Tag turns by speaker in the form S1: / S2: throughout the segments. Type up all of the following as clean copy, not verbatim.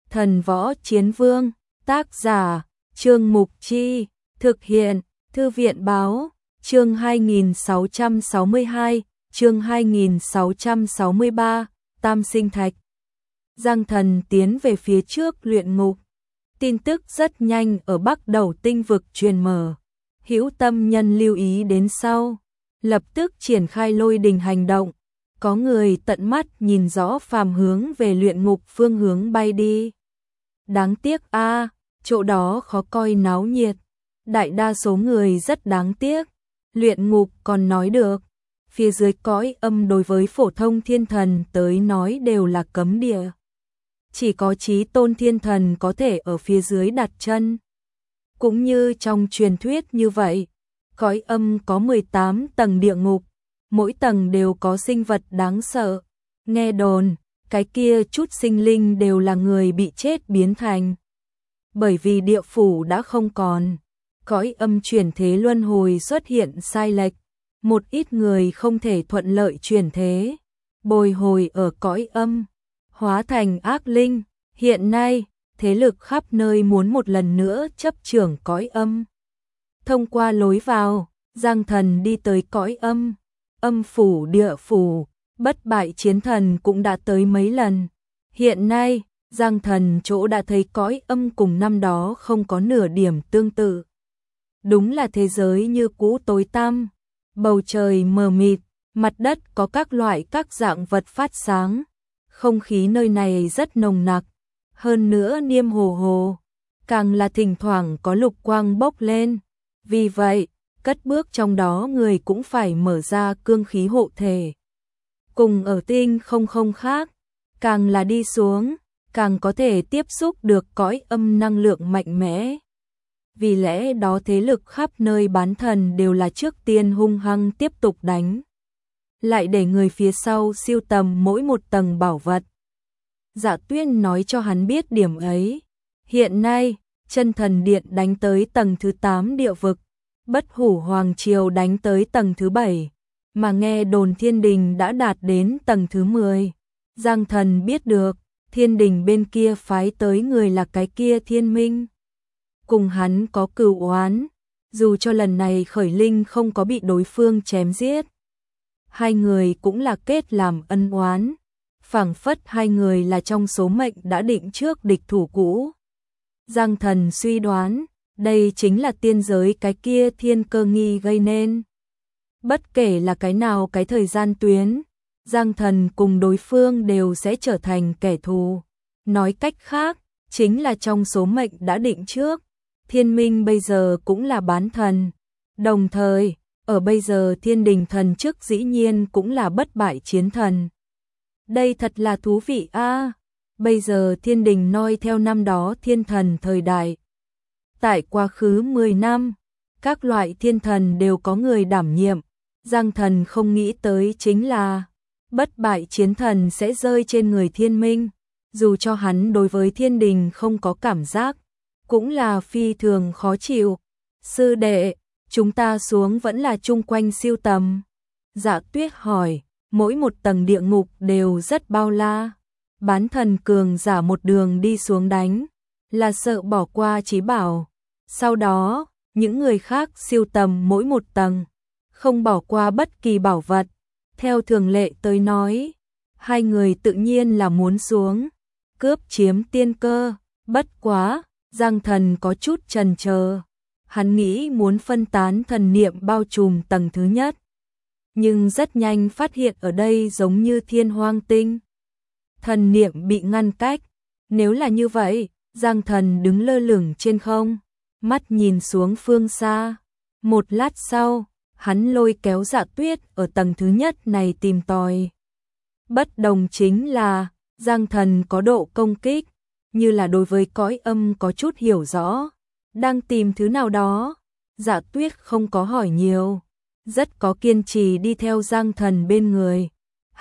S1: Thần Võ Chiến Vương, tác giả, Trương Mục Chi, thực hiện, Thư viện Báo, chương 2662, chương 2663, Tam Sinh Thạch. Giang Thần tiến về phía trước luyện ngục. Tin tức rất nhanh ở Bắc Đầu Tinh vực truyền mở. Hữu Tâm Nhân lưu ý đến sau, lập tức triển khai lôi đình hành động. Có người tận mắt nhìn rõ phàm hướng về luyện ngục phương hướng bay đi. Đáng tiếc chỗ đó khó coi náo nhiệt. Đại đa số người rất đáng tiếc. Luyện ngục còn nói được. Phía dưới cõi âm đối với phổ thông thiên thần tới nói đều là cấm địa. Chỉ có chí tôn thiên thần có thể ở phía dưới đặt chân. Cũng như trong truyền thuyết như vậy, cõi âm có 18 tầng địa ngục, mỗi tầng đều có sinh vật đáng sợ. Nghe đồn, cái kia chút sinh linh đều là người bị chết biến thành. Bởi vì địa phủ đã không còn, cõi âm chuyển thế luân hồi xuất hiện sai lệch, một ít người không thể thuận lợi chuyển thế, bồi hồi ở cõi âm, hóa thành ác linh. Hiện nay, thế lực khắp nơi muốn một lần nữa chấp trưởng cõi âm. Thông qua lối vào, Giang Thần đi tới cõi âm, âm phủ địa phủ, bất bại chiến thần cũng đã tới mấy lần. Hiện nay, Giang Thần chỗ đã thấy cõi âm cùng năm đó không có nửa điểm tương tự. Đúng là thế giới như cũ tối tăm, bầu trời mờ mịt, mặt đất có các loại các dạng vật phát sáng. Không khí nơi này rất nồng nặc, hơn nữa niêm hồ hồ, càng là thỉnh thoảng có lục quang bốc lên. Vì vậy, cất bước trong đó người cũng phải mở ra cương khí hộ thể. Cùng ở tinh không khác, càng là đi xuống, càng có thể tiếp xúc được cõi âm năng lượng mạnh mẽ. Vì lẽ đó thế lực khắp nơi bán thần đều là trước tiên hung hăng tiếp tục đánh. Lại để người phía sau siêu tầm mỗi một tầng bảo vật. Dạ Tuyên nói cho hắn biết điểm ấy. Hiện nay, Chân Thần Điện đánh tới tầng thứ 8 địa vực, Bất Hủ Hoàng Triều đánh tới tầng thứ 7, mà nghe đồn Thiên Đình đã đạt đến tầng thứ 10. Giang Thần biết được, Thiên Đình bên kia phái tới người là cái kia Thiên Minh. Cùng hắn có cừu oán, dù cho lần này Khởi Linh không có bị đối phương chém giết. Hai người cũng là kết làm ân oán, phảng phất hai người là trong số mệnh đã định trước địch thủ cũ. Giang Thần suy đoán, đây chính là tiên giới cái kia Thiên Cơ Nghi gây nên. Bất kể là cái nào cái thời gian tuyến, Giang Thần cùng đối phương đều sẽ trở thành kẻ thù. Nói cách khác, chính là trong số mệnh đã định trước, Thiên Minh bây giờ cũng là bán thần. Đồng thời, ở bây giờ Thiên Đình thần chức dĩ nhiên cũng là bất bại chiến thần. Đây thật là thú vị Bây giờ Thiên Đình noi theo năm đó thiên thần thời đại. Tại quá khứ 10 năm, các loại thiên thần đều có người đảm nhiệm. Giang Thần không nghĩ tới chính là bất bại chiến thần sẽ rơi trên người Thiên Minh. Dù cho hắn đối với Thiên Đình không có cảm giác, cũng là phi thường khó chịu. Sư đệ, chúng ta xuống vẫn là chung quanh siêu tầm. Dạ Tuyết hỏi, mỗi một tầng địa ngục đều rất bao la. Bán thần cường giả một đường đi xuống đánh, là sợ bỏ qua chí bảo. Sau đó, những người khác siêu tầm mỗi một tầng, không bỏ qua bất kỳ bảo vật. Theo thường lệ tới nói, hai người tự nhiên là muốn xuống, cướp chiếm tiên cơ. Bất quá, Giang Thần có chút chần chờ. Hắn nghĩ muốn phân tán thần niệm bao trùm tầng thứ nhất. Nhưng rất nhanh phát hiện ở đây giống như thiên hoang tinh. Thần niệm bị ngăn cách. Nếu là như vậy, Giang Thần đứng lơ lửng trên không, mắt nhìn xuống phương xa. Một lát sau, hắn lôi kéo Dạ Tuyết ở tầng thứ nhất này tìm tòi. Bất đồng chính là, Giang Thần có độ công kích, như là đối với cõi âm có chút hiểu rõ. Đang tìm thứ nào đó, Dạ Tuyết không có hỏi nhiều, rất có kiên trì đi theo Giang Thần bên người.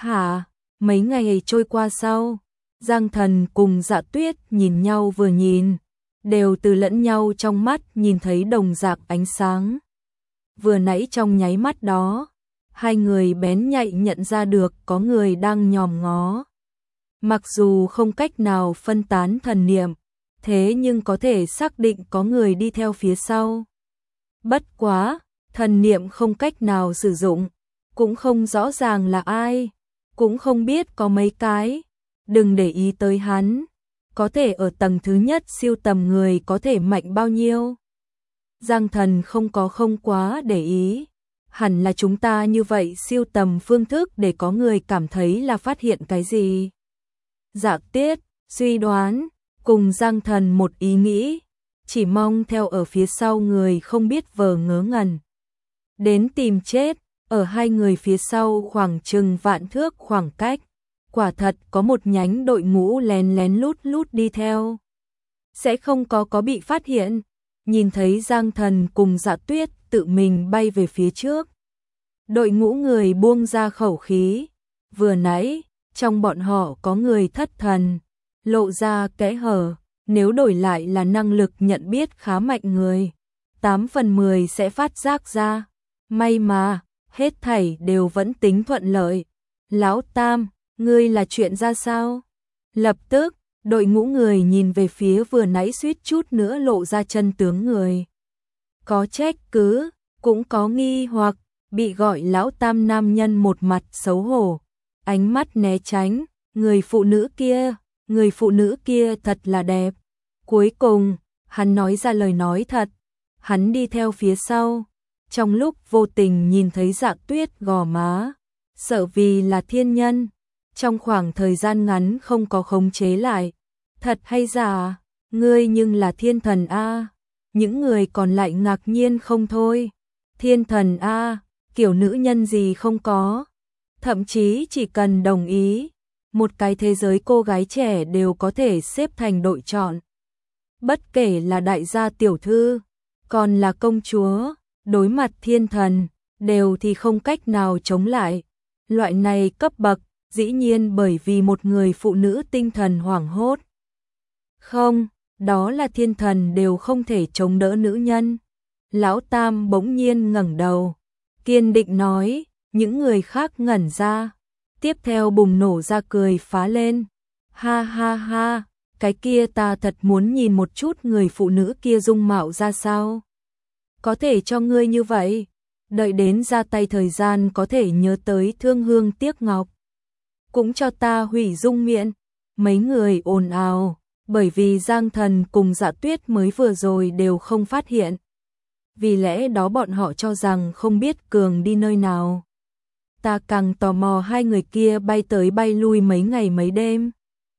S1: Mấy ngày trôi qua sau, Giang Thần cùng Dạ Tuyết nhìn nhau vừa nhìn, đều từ lẫn nhau trong mắt nhìn thấy đồng dạng ánh sáng. Vừa nãy trong nháy mắt đó, hai người bén nhạy nhận ra được có người đang nhòm ngó. Mặc dù không cách nào phân tán thần niệm, thế nhưng có thể xác định có người đi theo phía sau. Bất quá, thần niệm không cách nào sử dụng, cũng không rõ ràng là ai, cũng không biết có mấy cái, đừng để ý tới hắn, có thể ở tầng thứ nhất siêu tầm người có thể mạnh bao nhiêu. Giang Thần không quá để ý, hẳn là chúng ta như vậy siêu tầm phương thức để có người cảm thấy là phát hiện cái gì. Dạ Tuyết suy đoán, cùng Giang Thần một ý nghĩ, chỉ mong theo ở phía sau người không biết vờ ngớ ngẩn. Đến tìm chết, ở hai người phía sau khoảng chừng vạn thước khoảng cách, quả thật có một nhánh đội ngũ lén lén lút lút đi theo. Sẽ không có bị phát hiện, nhìn thấy Giang Thần cùng Dạ Tuyết tự mình bay về phía trước. Đội ngũ người buông ra khẩu khí, vừa nãy, trong bọn họ có người thất thần, lộ ra kẽ hở, nếu đổi lại là năng lực nhận biết khá mạnh người, 8 phần 10 sẽ phát giác ra. May mà, hết thảy đều vẫn tính thuận lợi. Lão Tam, ngươi là chuyện ra sao? Lập tức, đội ngũ người nhìn về phía vừa nãy suýt chút nữa lộ ra chân tướng người. Có trách cứ, cũng có nghi hoặc, bị gọi Lão Tam nam nhân một mặt xấu hổ, ánh mắt né tránh, người phụ nữ kia thật là đẹp. Cuối cùng, hắn nói ra lời nói thật, hắn đi theo phía sau, trong lúc vô tình nhìn thấy Dạ Tuyết gò má, sợ vì là thiên nhân, trong khoảng thời gian ngắn không có khống chế lại. Thật hay giả, ngươi nhưng là thiên thần a. Những người còn lại ngạc nhiên không thôi. Thiên thần a, kiểu nữ nhân gì không có. Thậm chí chỉ cần đồng ý, một cái thế giới cô gái trẻ đều có thể xếp thành đội chọn. Bất kể là đại gia tiểu thư, còn là công chúa, đối mặt thiên thần, đều thì không cách nào chống lại. Loại này cấp bậc, dĩ nhiên bởi vì một người phụ nữ tinh thần hoảng hốt. Không, đó là thiên thần đều không thể chống đỡ nữ nhân. Lão Tam bỗng nhiên ngẩng đầu, kiên định nói, những người khác ngẩn ra, tiếp theo bùng nổ ra cười phá lên. Ha ha ha, cái kia ta thật muốn nhìn một chút người phụ nữ kia dung mạo ra sao. Có thể cho ngươi như vậy, đợi đến ra tay thời gian có thể nhớ tới thương hương tiếc ngọc. Cũng cho ta hủy dung miệng. Mấy người ồn ào, bởi vì Giang Thần cùng Dạ Tuyết mới vừa rồi đều không phát hiện. Vì lẽ đó bọn họ cho rằng không biết Cường đi nơi nào. Ta càng tò mò hai người kia bay tới bay lui mấy ngày mấy đêm,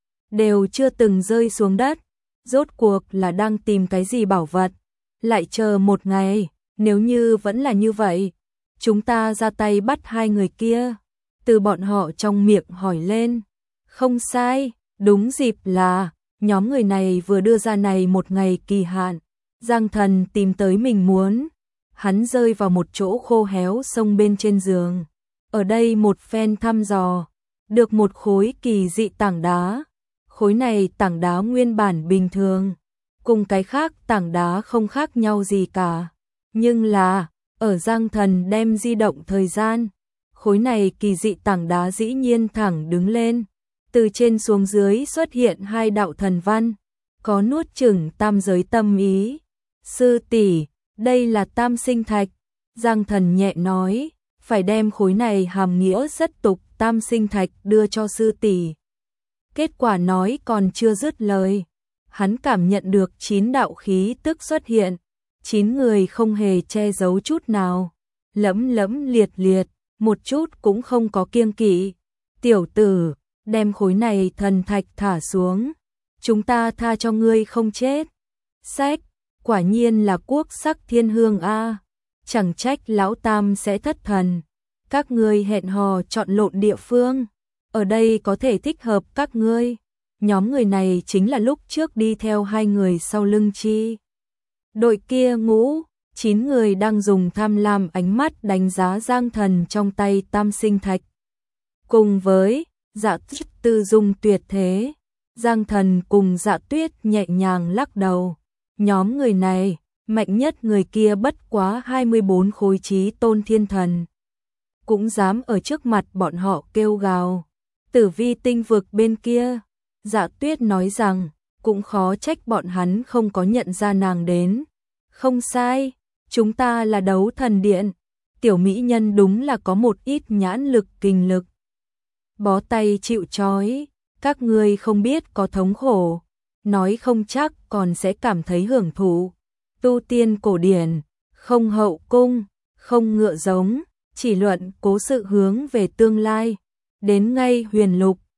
S1: đều chưa từng rơi xuống đất, rốt cuộc là đang tìm cái gì bảo vật. Lại chờ một ngày, nếu như vẫn là như vậy, chúng ta ra tay bắt hai người kia. Từ bọn họ trong miệng hỏi lên. Không sai, đúng dịp là nhóm người này vừa đưa ra này một ngày kỳ hạn. Giang Thần tìm tới mình muốn. Hắn rơi vào một chỗ khô héo sông bên trên giường. Ở đây một phen thăm dò, được một khối kỳ dị tảng đá. Khối này tảng đá nguyên bản bình thường, cùng cái khác tảng đá không khác nhau gì cả. Nhưng là, ở Giang Thần đem di động thời gian, khối này kỳ dị tảng đá dĩ nhiên thẳng đứng lên. Từ trên xuống dưới xuất hiện hai đạo thần văn, có nuốt chửng tam giới tâm ý. Sư tỷ, đây là tam sinh thạch. Giang Thần nhẹ nói, phải đem khối này hàm nghĩa rất tục tam sinh thạch đưa cho sư tỷ. Kết quả nói còn chưa dứt lời, hắn cảm nhận được 9 đạo khí tức xuất hiện, 9 người không hề che giấu chút nào, lẫm lẫm liệt liệt, một chút cũng không có kiêng kỵ. Tiểu tử, đem khối này thần thạch thả xuống, chúng ta tha cho ngươi không chết. Sách, quả nhiên là quốc sắc thiên hương a, chẳng trách lão Tam sẽ thất thần. Các ngươi hẹn hò chọn lộn địa phương, ở đây có thể thích hợp các ngươi. Nhóm người này chính là lúc trước đi theo hai người sau lưng chi. Đội kia ngũ, 9 người đang dùng tham lam ánh mắt đánh giá Giang Thần trong tay tam sinh thạch. Cùng với Dạ Tuyết tư dung tuyệt thế, Giang Thần cùng Dạ Tuyết nhẹ nhàng lắc đầu. Nhóm người này, mạnh nhất người kia bất quá 24 khối chí tôn thiên thần, cũng dám ở trước mặt bọn họ kêu gào. Tử vi tinh vực bên kia, Dạ Tuyết nói rằng, cũng khó trách bọn hắn không có nhận ra nàng đến. Không sai, chúng ta là Đấu Thần Điện, tiểu mỹ nhân đúng là có một ít nhãn lực kinh lực. Bó tay chịu trói, các ngươi không biết có thống khổ, nói không chắc còn sẽ cảm thấy hưởng thụ. Tu tiên cổ điển, không hậu cung, không ngựa giống, chỉ luận cố sự hướng về tương lai. Đến ngay huyền lục,